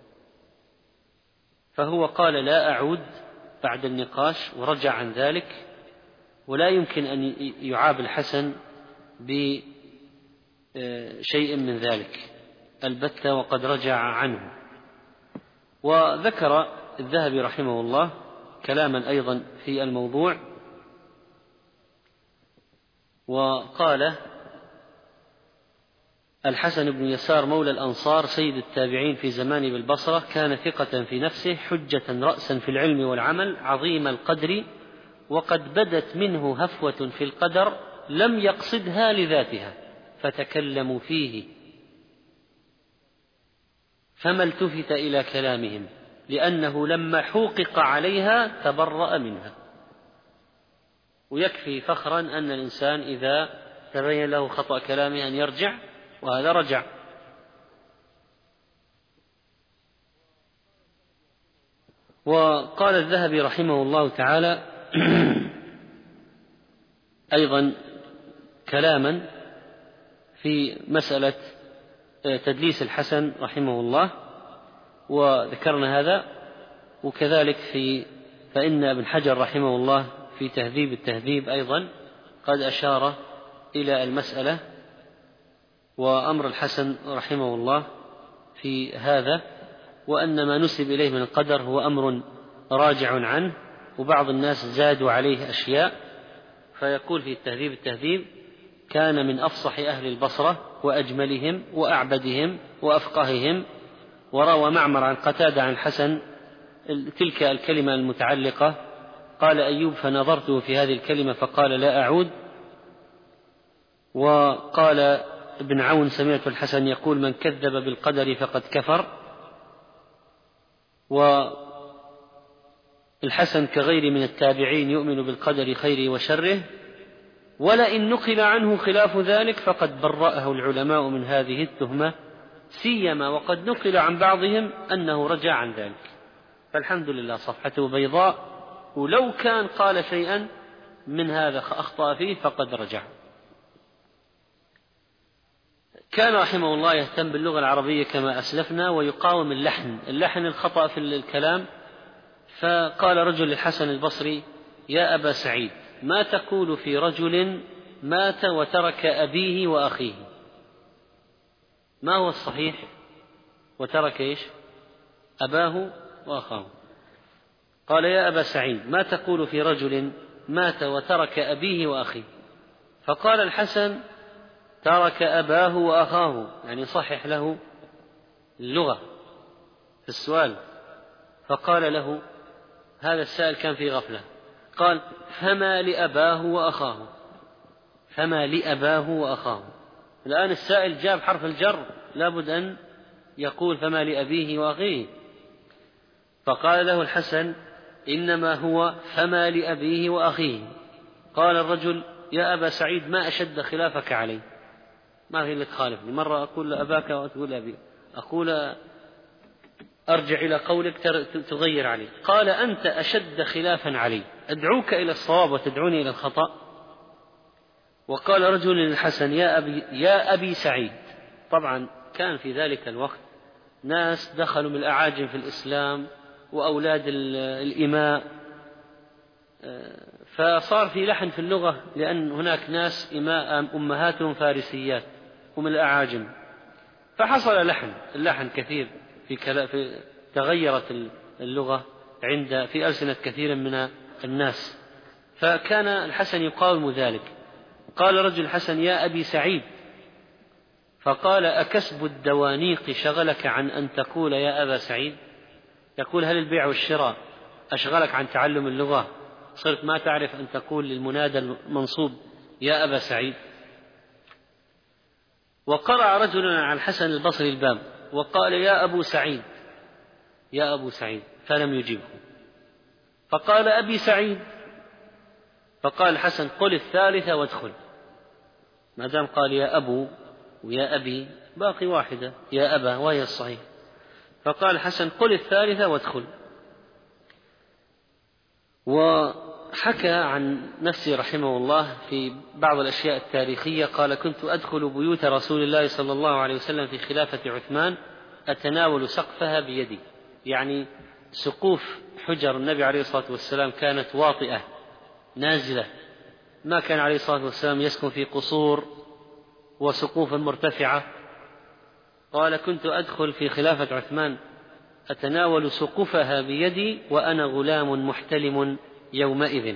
فهو قال لا أعود بعد النقاش ورجع عن ذلك، ولا يمكن أن يعاب الحسن بشيء من ذلك البتة، وقد رجع عنه. وذكر الذهبي رحمه الله كلاما أيضا في الموضوع، وقال الحسن بن يسار مولى الأنصار سيد التابعين في زمان بالبصرة، كان ثقة في نفسه حجة رأسا في العلم والعمل عظيم القدر، وقد بدت منه هفوة في القدر لم يقصدها لذاتها فتكلموا فيه، فما التفت إلى كلامهم لأنه لما حوقق عليها تبرأ منها. ويكفي فخرا أن الإنسان إذا تبين له خطأ كلامه أن يرجع، وهذا رجع. وقال الذهبي رحمه الله تعالى أيضا كلاما في مسألة تدليس الحسن رحمه الله، وذكرنا هذا. وكذلك فإن ابن حجر رحمه الله في تهذيب التهذيب أيضا قد أشار إلى المسألة وأمر الحسن رحمه الله في هذا، وأن ما نسب إليه من القدر هو أمر راجع عنه، وبعض الناس زادوا عليه أشياء. فيقول في التهذيب كان من أفصح أهل البصرة وأجملهم وأعبدهم وأفقههم، وروى معمر عن قتادة عن الحسن تلك الكلمة المتعلقة. قال أيوب فنظرته في هذه الكلمة فقال لا أعود. وقال ابن عون سمعت الحسن يقول من كذب بالقدر فقد كفر. والحسن كغير من التابعين يؤمن بالقدر خيره وشره، ولئن نقل عنه خلاف ذلك فقد برأه العلماء من هذه التهمة، سيما وقد نقل عن بعضهم أنه رجع عن ذلك. فالحمد لله صفحته بيضاء، ولو كان قال شيئا من هذا أخطأ فيه فقد رجع. كان رحمه الله يهتم باللغة العربية كما أسلفنا، ويقاوم اللحن الخطأ في الكلام. فقال رجل للحسن البصري يا أبا سعيد ما تقول في رجل مات وترك أبيه وأخيه؟ ما هو الصحيح؟ وترك إيش؟ أباه وأخاه. قال يا أبا سعيد ما تقول في رجل مات وترك أبيه وأخيه؟ فقال الحسن ترك أباه وأخاه، يعني صحح له اللغة في السؤال. فقال له هذا السائل كان في غفلة، قال فما لأباه وأخاه؟ فما لأباه وأخاه. الآن السائل جاب حرف الجر، لابد أن يقول فما لأبيه وأخيه. فقال له الحسن إنما هو فما لأبيه وأخيه. قال الرجل يا أبا سعيد ما أشد خلافك علي، ما في اللي تخالفني، مرة أقول أباك وتقول أبي، أقول أرجع إلى قولك تغير علي. قال أنت أشد خلافا علي، أدعوك إلى الصواب وتدعوني إلى الخطأ. وقال رجل للحسن يا أبي سعيد. طبعا كان في ذلك الوقت ناس دخلوا من الأعاجم في الإسلام وأولاد الإماء، فصار في لحن في اللغة، لأن هناك ناس إماء أمهاتهم فارسيات ومن الأعاجم، فحصل اللحن كثير في تغيرت اللغة في ألسنة كثير من الناس. فكان الحسن يقاوم ذلك. قال رجل الحسن يا أبي سعيد. فقال أكسب الدوانيق شغلك عن أن تقول يا أبا سعيد؟ يقول هل البيع والشراء أشغلك عن تعلم اللغة، صرت ما تعرف أن تقول للمنادى المنصوب يا أبا سعيد؟ وقرأ رجل على الحسن البصري الباب وقال يا أبو سعيد يا أبو سعيد، فلم يجبه. فقال أبي سعيد. فقال الحسن قل الثالثة وادخل. ما دام قال يا أبو ويا أبي باقي واحدة يا أبا وهي الصحيح. فقال الحسن قل الثالثة وادخل. وحكى عن نفسه رحمه الله في بعض الأشياء التاريخية، قال كنت أدخل بيوت رسول الله صلى الله عليه وسلم في خلافة عثمان أتناول سقفها بيدي، يعني سقوف حجر النبي عليه الصلاة والسلام كانت واطئة نازلة، ما كان عليه الصلاة والسلام يسكن في قصور وسقوف مرتفعة. قال كنت أدخل في خلافة عثمان أتناول سقفها بيدي وأنا غلام محتلم يومئذ.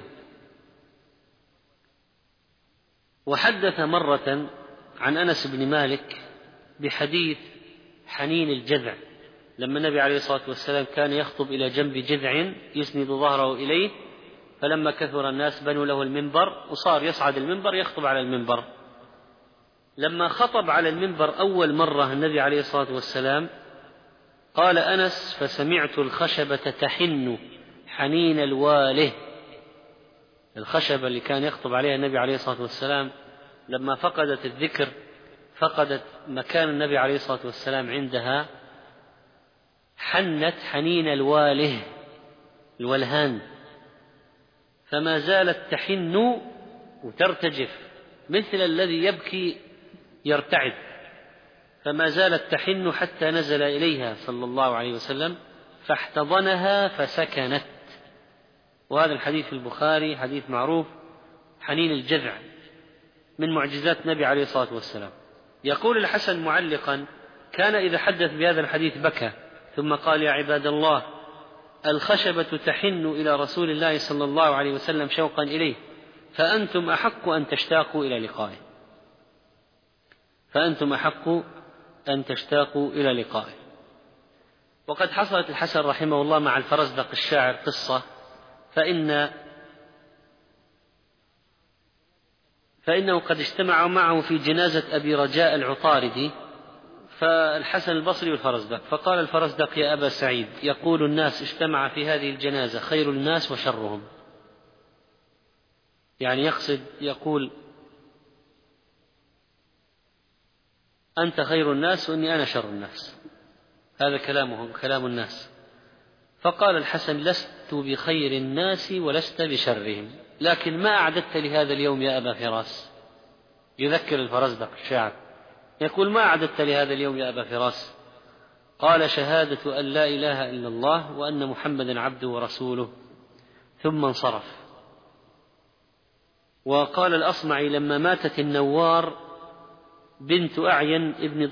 وحدث مرة عن أنس بن مالك بحديث حنين الجذع، لما النبي عليه الصلاة والسلام كان يخطب إلى جنب جذع يسند ظهره إليه، فلما كثر الناس بنوا له المنبر وصار يصعد المنبر يخطب على المنبر. لما خطب على المنبر أول مرة النبي عليه الصلاة والسلام قال أنس فسمعت الخشبة تحن حنين الواله. الخشبة اللي كان يخطب عليها النبي عليه الصلاة والسلام لما فقدت الذكر، فقدت مكان النبي عليه الصلاة والسلام عندها، حنت حنين الواله الولهان، فما زالت تحن وترتجف مثل الذي يبكي يرتعد، فما زالت تحن حتى نزل إليها صلى الله عليه وسلم فاحتضنها فسكنت. وهذا الحديث في البخاري حديث معروف، حنين الجذع من معجزات النبي عليه الصلاة والسلام. يقول الحسن معلقا كان إذا حدث بهذا الحديث بكى ثم قال يا عباد الله الخشبة تحن إلى رسول الله صلى الله عليه وسلم شوقا إليه، فأنتم أحق أن تشتاقوا إلى لقائه، فأنتم أحق أن تشتاقوا إلى لقائه. وقد حصلت الحسن رحمه الله مع الفرزدق الشاعر قصة، فإنه قد اجتمع معه في جنازة أبي رجاء العطاردي، فالحسن البصري والفرزدق، فقال الفرزدق: يا أبا سعيد، يقول الناس اجتمع في هذه الجنازة خير الناس وشرهم، يعني يقول أنت خير الناس وإني أنا شر الناس، هذا كلام الناس. فقال الحسن: لست بخير الناس ولست بشرهم، لكن ما أعددت لهذا اليوم يا أبا فراس؟ يذكر الفرزدق الشاعر، يقول: ما أعددت لهذا اليوم يا أبا فراس؟ قال: شهادة أن لا إله إلا الله وأن محمدا عبده ورسوله، ثم انصرف. وقال الأصمعي: لما ماتت النوار بنت أعين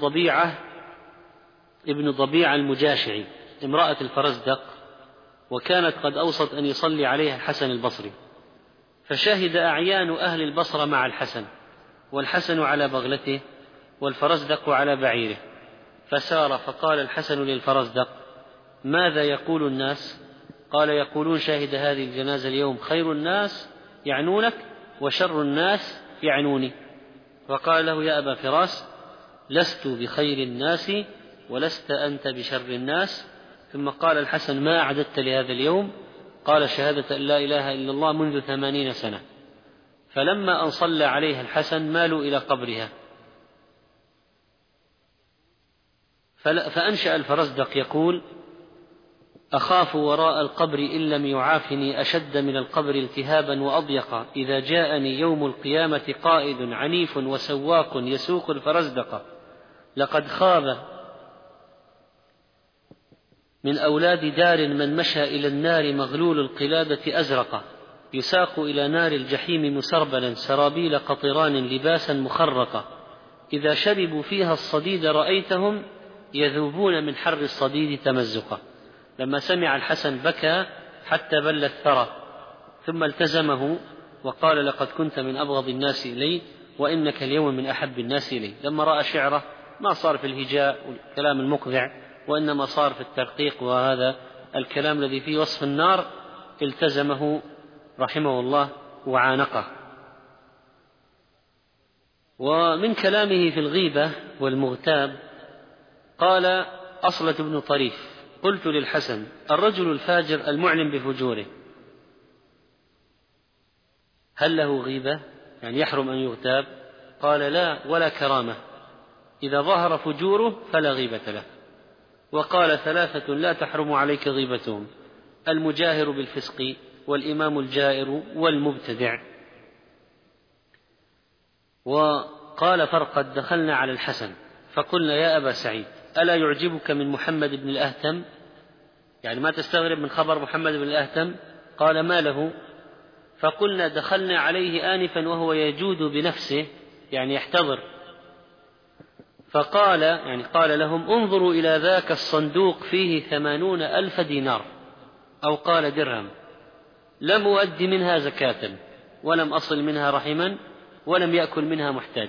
ابن ضبيعة المجاشعي امرأة الفرزدق، وكانت قد أوصت أن يصلي عليها الحسن البصري، فشهد أعيان أهل البصرة مع الحسن، والحسن على بغلته والفرزدق على بعيره، فسار. فقال الحسن للفرزدق: ماذا يقول الناس؟ قال: يقولون شاهد هذه الجنازة اليوم خير الناس يعنونك وشر الناس يعنوني. فقال له: يا أبا فراس، لست بخير الناس ولست أنت بشر الناس. ثم قال الحسن: ما أعددت لهذا اليوم؟ قال: شهادة أن لا إله إلا الله منذ 80 سنة. فلما أن صلى عليها الحسن مالوا إلى قبرها، فأنشأ الفرزدق يقول: أخاف وراء القبر إن لم يعافني أشد من القبر التهابا وأضيق، إذا جاءني يوم القيامة قائد عنيف وسواق يسوق الفرزدق، لقد خاب من أولاد دار من مشى إلى النار مغلول القلادة أزرق، يساق إلى نار الجحيم مسربلا سرابيل قطران لباسا مخرقة، إذا شربوا فيها الصديد رأيتهم يذوبون من حر الصديد تمزقا. لما سمع الحسن بكى حتى بل الثرى، ثم التزمه وقال: لقد كنت من أبغض الناس إلي وإنك اليوم من أحب الناس إلي. لما رأى شعره ما صار في الهجاء والكلام المقذع، وإنما صار في الترقيق وهذا الكلام الذي فيه وصف النار، التزمه رحمه الله وعانقه. ومن كلامه في الغيبة والمغتاب قال أصلة بن طريف: قلت للحسن: الرجل الفاجر المعلن بفجوره هل له غيبة؟ يعني يحرم أن يغتاب؟ قال: لا، ولا كرامة، إذا ظهر فجوره فلا غيبة له. وقال: ثلاثة لا تحرم عليك غيبتهم: المجاهر بالفسق، والإمام الجائر، والمبتدع. وقال فرقد: دخلنا على الحسن فقلنا: يا أبا سعيد، ألا يعجبك من محمد بن الأهتم؟ يعني ما تستغرب من خبر محمد بن الأهتم؟ قال: ما له؟ فقلنا: دخلنا عليه آنفا وهو يجود بنفسه، يعني يحتضر، فقال، يعني قال لهم: انظروا إلى ذاك الصندوق فيه 80,000 دينار، أو قال درهم، لم أؤد منها زكاة، ولم أصل منها رحما، ولم يأكل منها محتاج.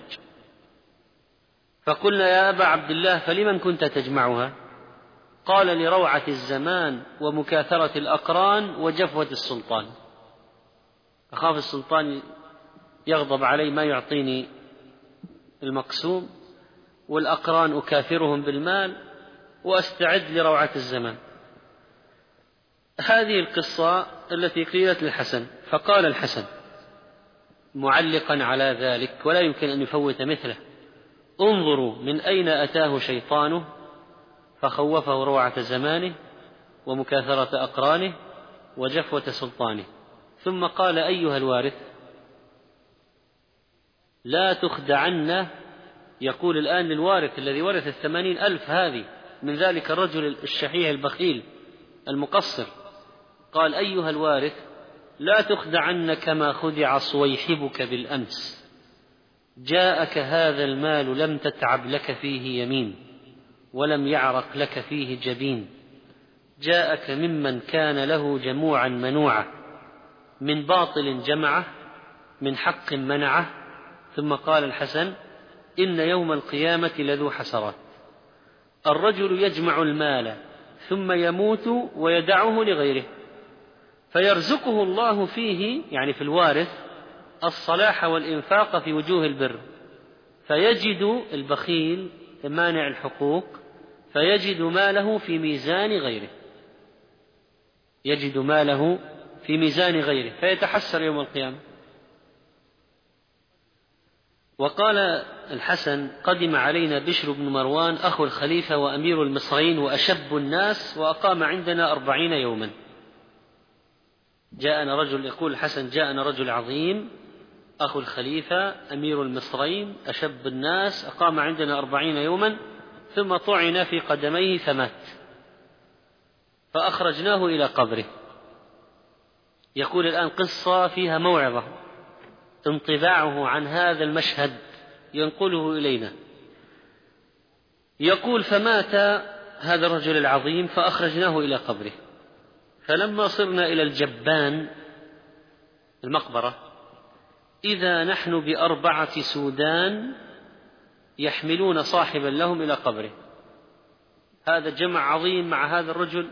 فقلنا: يا أبا عبد الله، فلمن كنت تجمعها؟ قال: لروعة الزمان ومكاثرة الأقران وجفوة السلطان، أخاف السلطان يغضب علي ما يعطيني المقسوم، والأقران أكاثرهم بالمال، وأستعد لروعة الزمان. هذه القصة التي قيلت للحسن. فقال الحسن معلقا على ذلك، ولا يمكن أن يفوت مثله: انظروا من أين أتاه شيطانه فخوفه روعة زمانه ومكاثرة أقرانه وجفوة سلطانه. ثم قال: أيها الوارث، لا تخدعن. يقول الآن للوارث الذي ورث 80,000 هذه من ذلك الرجل الشحيح البخيل المقصر، قال: أيها الوارث، لا تخدعن كما خدع صويحبك بالأمس، جاءك هذا المال لم تتعب لك فيه يمين، ولم يعرق لك فيه جبين، جاءك ممن كان له جموعا منوعة، من باطل جمعه، من حق منعه. ثم قال الحسن: إن يوم القيامة لذو حسرات، الرجل يجمع المال ثم يموت ويدعه لغيره، فيرزقه الله فيه يعني في الوارث الصلاح والإنفاق في وجوه البر، فيجد البخيل مانع الحقوق فيجد ماله في ميزان غيره، يجد ماله في ميزان غيره فيتحسر يوم القيامة. وقال الحسن: قدم علينا بشر بن مروان أخو الخليفة وأمير المصريين وأشب الناس، وأقام عندنا 40 يوما. جاءنا رجل، يقول الحسن: جاءنا رجل عظيم أخو الخليفة أمير المصريين أشب الناس، أقام عندنا 40 يوما، ثم طعن في قدميه فمات، فأخرجناه إلى قبره. يقول الآن قصة فيها موعظة، انطباعه عن هذا المشهد ينقله إلينا. يقول: فمات هذا الرجل العظيم فأخرجناه إلى قبره، فلما صرنا إلى الجبان المقبرة إذا نحن ب4 سودان يحملون صاحبا لهم إلى قبره. هذا جمع عظيم مع هذا الرجل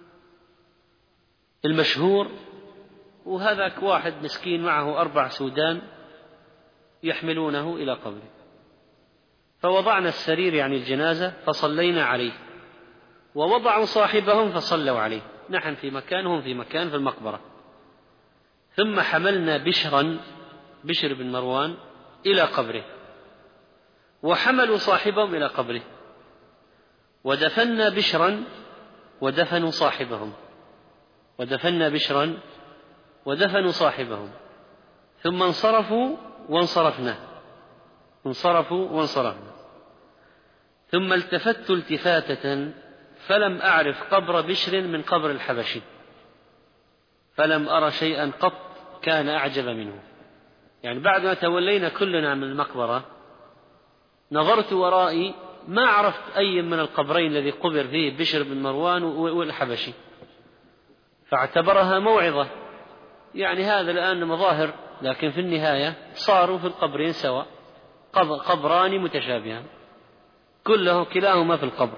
المشهور، وهذاك واحد مسكين معه 4 سودان يحملونه إلى قبره. فوضعنا السرير يعني الجنازة فصلينا عليه، ووضعوا صاحبهم فصلوا عليه، نحن في مكان هم في مكان في المقبرة. ثم حملنا بشر بن مروان إلى قبره، وحملوا صاحبهم إلى قبره، ودفنا بشرا ودفنوا صاحبهم، ودفنا بشرا ودفنوا صاحبهم، ثم انصرفوا وانصرفنا، انصرفوا وانصرفنا. ثم التفت التفاتة فلم أعرف قبر بشر من قبر الحبشي، فلم أرى شيئا قط كان أعجب منه. يعني بعد ما تولينا كلنا من المقبرة نظرت ورائي ما عرفت أي من القبرين الذي قبر فيه بشر بن مروان والحبشي، فاعتبرها موعظة. يعني هذا الآن مظاهر، لكن في النهاية صاروا في القبرين سواء، قبران متشابهان كلاهما في القبر.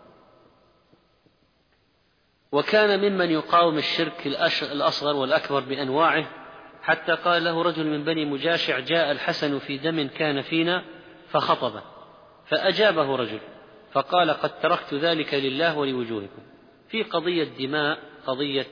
وكان ممن يقاوم الشرك الأصغر والأكبر بأنواعه، حتى قال له رجل من بني مجاشع: جاء الحسن في دم كان فينا فخطبه، فأجابه رجل فقال: قد تركت ذلك لله ولوجوهكم. في قضية دماء، قضية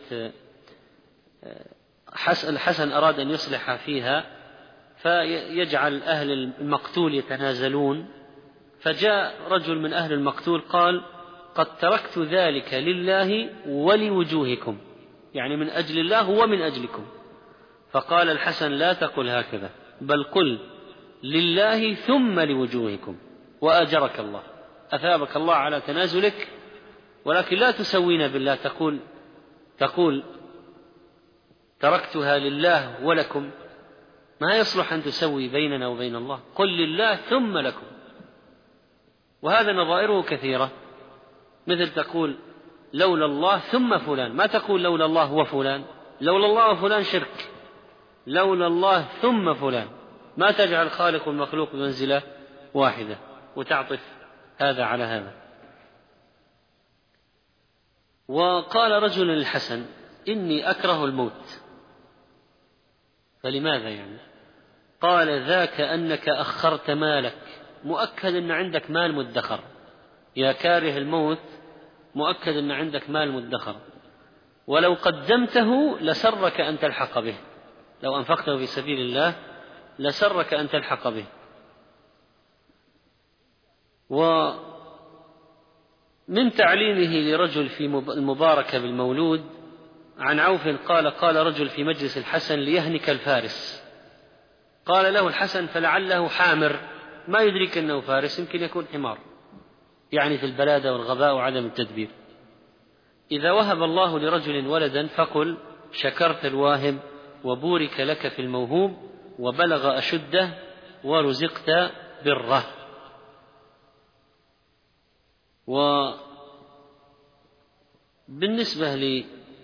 الحسن أراد أن يصلح فيها فيجعل أهل المقتول يتنازلون، فجاء رجل من أهل المقتول قال: قد تركت ذلك لله ولوجوهكم، يعني من أجل الله ومن أجلكم. فقال الحسن: لا تقل هكذا، بل قل لله ثم لوجوهكم، وأجرك الله، أثابك الله على تنازلك، ولكن لا تسوين بالله، تقول تركتها لله ولكم، ما يصلح أن تسوي بيننا وبين الله، قل لله ثم لكم. وهذا نظائره كثيرة، مثل تقول لولا الله ثم فلان، ما تقول لولا الله وفلان، لولا الله وفلان شرك، لولا الله ثم فلان، ما تجعل الخالق والمخلوق بمنزلة واحدة وتعطف هذا على هذا. وقال رجل للحسن: إني أكره الموت. فلماذا يعني؟ قال: ذاك أنك أخرت مالك، مؤكد أن عندك مال مدخر، يا كاره الموت مؤكد أن عندك مال مدخر، ولو قدمته لسرك أن تلحق به، لو أنفقته في سبيل الله لسرك أن تلحق به. ومن تعليمه لرجل في المباركة بالمولود عن عوف قال: قال رجل في مجلس الحسن ليهنك الفارس، قال له الحسن: فلعله حامر، ما يدرك أنه فارس، يمكن يكون حمار، يعني في البلادة والغباء وعدم التدبير. إذا وهب الله لرجل ولدا فقل: شكرت الواهب وبورك لك في الموهوب وبلغ أشده ورزقت بره. وبالنسبة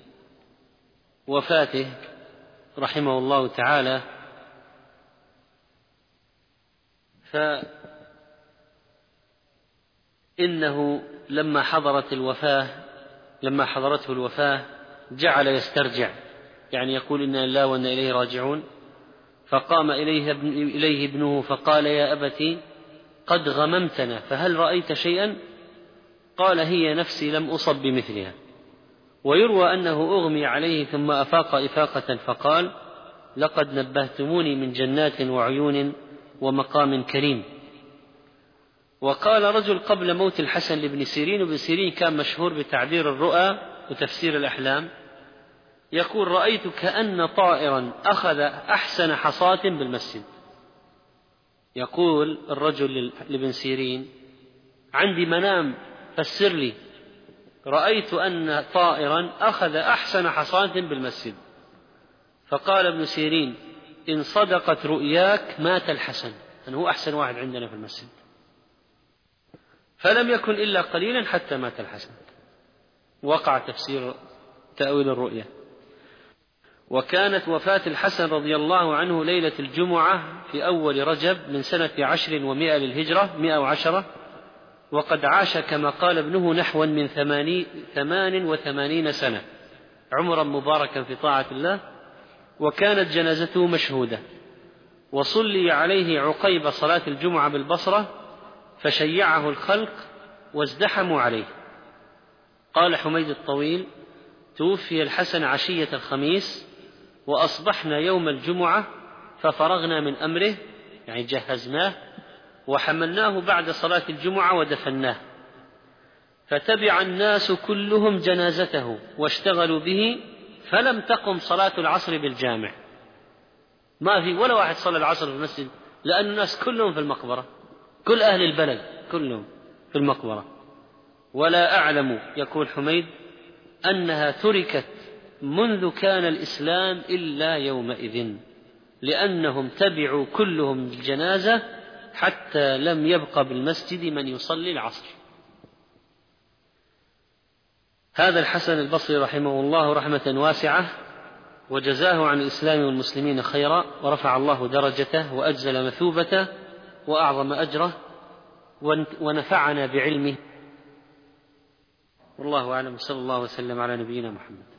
لوفاته رحمه الله تعالى، فإنه لما حضرت الوفاة لما حضرته الوفاة جعل يسترجع، يعني يقول إنا لله وإنا إليه راجعون. فقام إليه ابنه فقال يا أبت قد غممتنا فهل رأيت شيئا؟ قال هي نفسي لم أصب بمثلها. ويروى أنه أغمي عليه ثم أفاق إفاقة فقال لقد نبهتموني من جنات وعيون ومقام كريم. وقال رجل قبل موت الحسن لابن سيرين، وابن سيرين كان مشهور بتعبير الرؤى وتفسير الأحلام، يقول رأيت كأن طائرا أخذ أحسن حصاة بالمسجد. يقول الرجل لابن سيرين عندي منام فسر لي، رأيت أن طائرا أخذ أحسن حصاة بالمسجد. فقال ابن سيرين إن صدقت رؤياك مات الحسن، أنه هو أحسن واحد عندنا في المسجد. فلم يكن إلا قليلا حتى مات الحسن. وقع تأويل الرؤيا. وكانت وفاة الحسن رضي الله عنه ليلة الجمعة في أول رجب من سنة 10 و100 للهجرة 110، وقد عاش كما قال ابنه نحو من 88 سنة عمرا مباركا في طاعة الله. وكانت جنازته مشهودة، وصلي عليه عقيب صلاة الجمعة بالبصرة فشيعه الخلق وازدحموا عليه. قال حميد الطويل توفي الحسن عشية الخميس وأصبحنا يوم الجمعة ففرغنا من أمره، يعني جهزناه وحملناه بعد صلاة الجمعة ودفناه، فتبع الناس كلهم جنازته واشتغلوا به، فلم تقم صلاة العصر بالجامع، ما في ولا واحد صلى العصر في المسجد، لأن الناس كلهم في المقبرة، كل أهل البلد كلهم في المقبرة. ولا أعلم يقول حميد أنها تركت منذ كان الإسلام إلا يومئذ، لأنهم تبعوا كلهم الجنازة حتى لم يبق بالمسجد من يصلي العصر. هذا الحسن البصري رحمه الله رحمة واسعة، وجزاه عن الإسلام والمسلمين خيرا، ورفع الله درجته وأجزل مثوبته وأعظم أجره ونفعنا بعلمه. والله أعلم، صلى الله وسلم على نبينا محمد.